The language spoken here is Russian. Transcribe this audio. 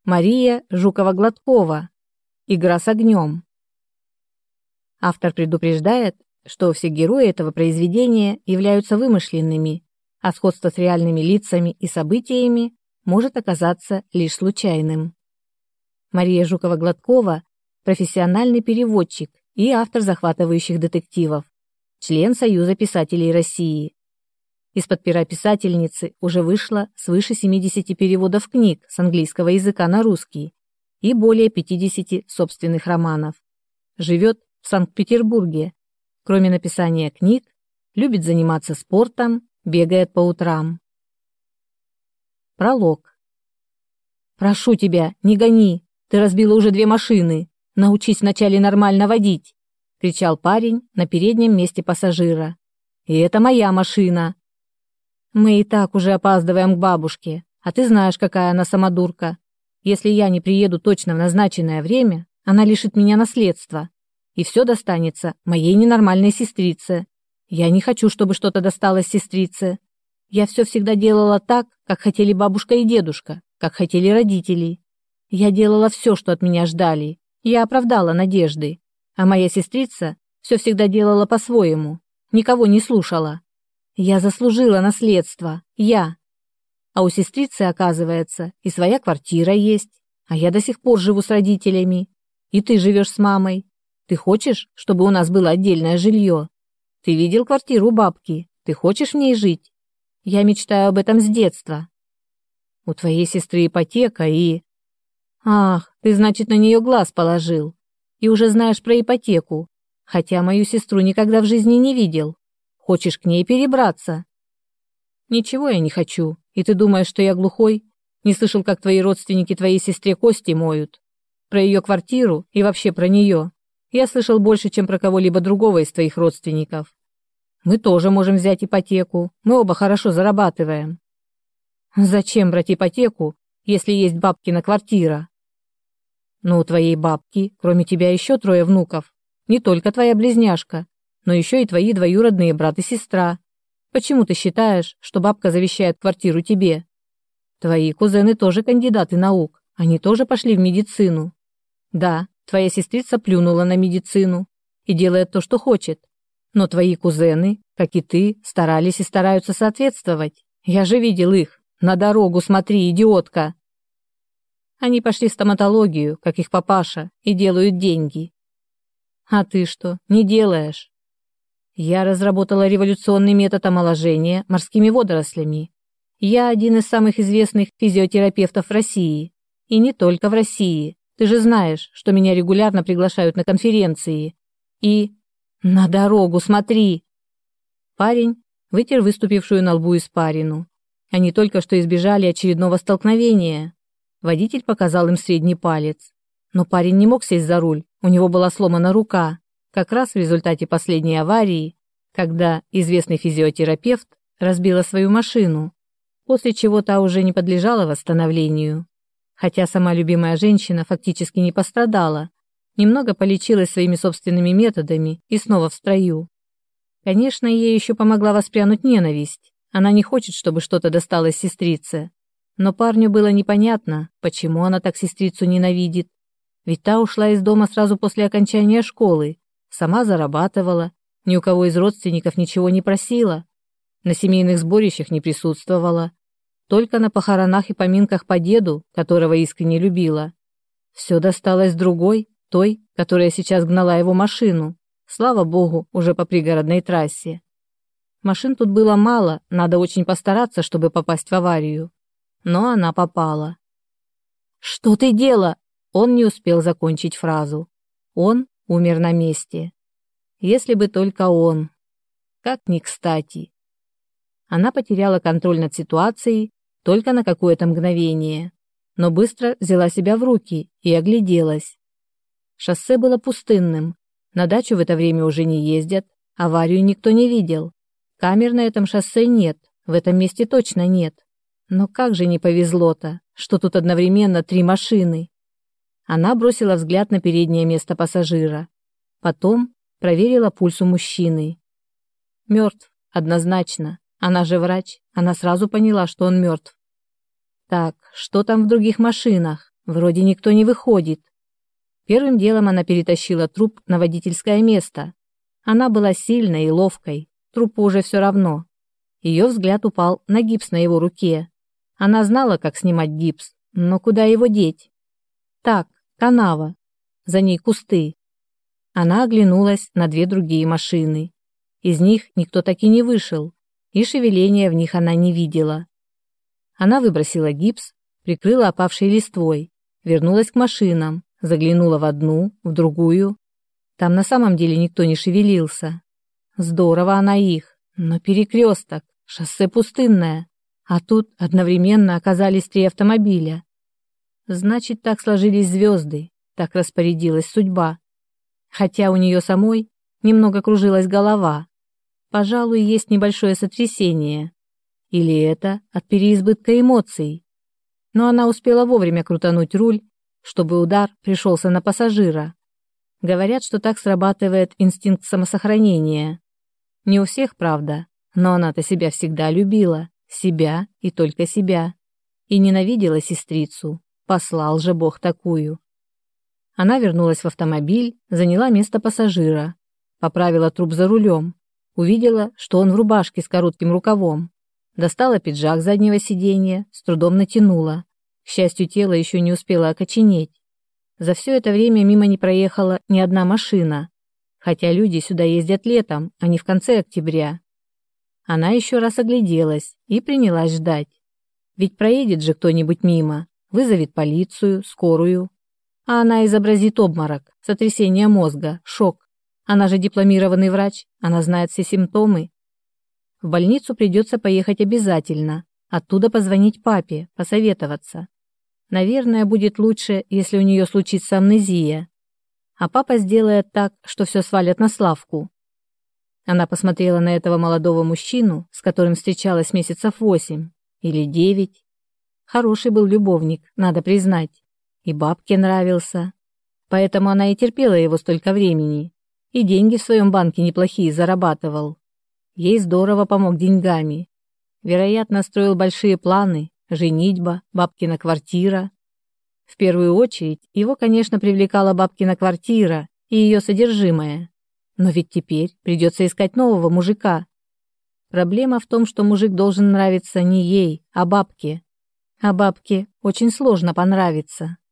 Мария Жукова-Гладкова. Игра с огнем. Автор предупреждает, что все герои этого произведения являются вымышленными, а сходство с реальными лицами и событиями может оказаться лишь случайным. Мария Жукова-Гладкова – профессиональный переводчик и автор захватывающих детективов, член Союза писателей России. Из-под пера писательницы уже вышло свыше 70 переводов книг с английского языка на русский и более 50 собственных романов. Живет в Санкт-Петербурге. Кроме написания книг, любит заниматься спортом, бегает по утрам. Пролог. «Прошу тебя, не гони. Ты разбила уже 2 машины. Научись вначале нормально водить», — кричал парень на переднем месте пассажира. «И это моя машина. Мы и так уже опаздываем к бабушке, а ты знаешь, какая она самодурка. Если я не приеду точно в назначенное время, она лишит меня наследства, и все достанется моей ненормальной сестрице. Я не хочу, чтобы что-то досталось сестрице. Я все всегда делала так, как хотели бабушка и дедушка, как хотели родители. Я делала все, что от меня ждали. Я оправдала надежды. А моя сестрица все всегда делала по-своему, никого не слушала. Я заслужила наследство, я. А у сестрицы, оказывается, и своя квартира есть, а я до сих пор живу с родителями. И ты живешь с мамой. Ты хочешь, чтобы у нас было отдельное жилье? Ты видел квартиру бабки? Ты хочешь в ней жить? Я мечтаю об этом с детства. У твоей сестры ипотека и... Ах, ты, значит, на нее глаз положил. И уже знаешь про ипотеку, хотя мою сестру никогда в жизни не видел. Хочешь к ней перебраться? Ничего я не хочу. И ты думаешь, что я глухой? Не слышал, как твои родственники твоей сестре кости моют? Про ее квартиру и вообще про нее я слышал больше, чем про кого-либо другого из твоих родственников. Мы тоже можем взять ипотеку. Мы оба хорошо зарабатываем. Зачем брать ипотеку, если есть бабкина квартира? Но у твоей бабки, кроме тебя, еще 3 внуков. Не только твоя близняшка, но еще и твои двоюродные брат и сестра. Почему ты считаешь, что бабка завещает квартиру тебе? Твои кузены тоже кандидаты наук, они тоже пошли в медицину. Да, твоя сестрица плюнула на медицину и делает то, что хочет. Но твои кузены, как и ты, старались и стараются соответствовать. Я же видел их. На дорогу смотри, идиотка. Они пошли в стоматологию, как их папаша, и делают деньги. А ты что, не делаешь? Я разработала революционный метод омоложения морскими водорослями. Я один из самых известных физиотерапевтов в России. И не только в России. Ты же знаешь, что меня регулярно приглашают на конференции. И... На дорогу смотри! Парень вытер выступившую на лбу испарину. Они только что избежали очередного столкновения. Водитель показал им средний палец. Но парень не мог сесть за руль, у него была сломана рука. Как раз в результате последней аварии, когда известный физиотерапевт разбила свою машину, после чего та уже не подлежала восстановлению. Хотя сама любимая женщина фактически не пострадала, немного полечилась своими собственными методами и снова в строю. Конечно, ей еще помогла воспрянуть ненависть. Она не хочет, чтобы что-то досталось сестрице. Но парню было непонятно, почему она так сестрицу ненавидит. Ведь та ушла из дома сразу после окончания школы, сама зарабатывала, ни у кого из родственников ничего не просила, на семейных сборищах не присутствовала, только на похоронах и поминках по деду, которого искренне любила. Все досталось другой, той, которая сейчас гнала его машину, слава богу, уже по пригородной трассе. Машин тут было мало, надо очень постараться, чтобы попасть в аварию. Но она попала. «Что ты делала?» Он не успел закончить фразу. Он умер на месте. Если бы только он. Как ни кстати. Она потеряла контроль над ситуацией только на какое-то мгновение, но быстро взяла себя в руки и огляделась. Шоссе было пустынным, на дачу в это время уже не ездят, аварию никто не видел. Камер на этом шоссе нет, в этом месте точно нет. Но как же не повезло-то, что тут одновременно 3 машины. Она бросила взгляд на переднее место пассажира. Потом проверила пульс у мужчины. Мертв, однозначно. Она же врач, она сразу поняла, что он мертв. Так, что там в других машинах? Вроде никто не выходит. Первым делом она перетащила труп на водительское место. Она была сильной и ловкой, трупу уже все равно. Ее взгляд упал на гипс на его руке. Она знала, как снимать гипс, но куда его деть? Так, канава. За ней кусты. Она оглянулась на две другие машины. Из них никто так и не вышел, и шевеления в них она не видела. Она выбросила гипс, прикрыла опавшей листвой, вернулась к машинам, заглянула в одну, в другую. Там на самом деле никто не шевелился. Здорово она их, но перекресток, шоссе пустынное, а тут одновременно оказались 3 автомобиля. Значит, так сложились звезды, так распорядилась судьба. Хотя у нее самой немного кружилась голова. Пожалуй, есть небольшое сотрясение. Или это от переизбытка эмоций. Но она успела вовремя крутануть руль, чтобы удар пришелся на пассажира. Говорят, что так срабатывает инстинкт самосохранения. Не у всех, правда, но она-то себя всегда любила, себя и только себя. И ненавидела сестрицу, послал же Бог такую. Она вернулась в автомобиль, заняла место пассажира, поправила труп за рулем, увидела, что он в рубашке с коротким рукавом, достала пиджак с заднего сиденья, с трудом натянула. К счастью, тело еще не успело окоченеть. За все это время мимо не проехала ни одна машина, хотя люди сюда ездят летом, а не в конце октября. Она еще раз огляделась и принялась ждать. Ведь проедет же кто-нибудь мимо, вызовет полицию, скорую. А она изобразит обморок, сотрясение мозга, шок. Она же дипломированный врач, она знает все симптомы. В больницу придется поехать обязательно, оттуда позвонить папе, посоветоваться. Наверное, будет лучше, если у нее случится амнезия. А папа сделает так, что все свалят на Славку. Она посмотрела на этого молодого мужчину, с которым встречалась месяцев 8 или 9. Хороший был любовник, надо признать. И бабке нравился. Поэтому она и терпела его столько времени. И деньги в своем банке неплохие зарабатывал. Ей здорово помог деньгами. Вероятно, строил большие планы, женитьба, бабкина квартира. В первую очередь его, конечно, привлекала бабкина квартира и ее содержимое. Но ведь теперь придется искать нового мужика. Проблема в том, что мужик должен нравиться не ей, а бабке. А бабке очень сложно понравиться.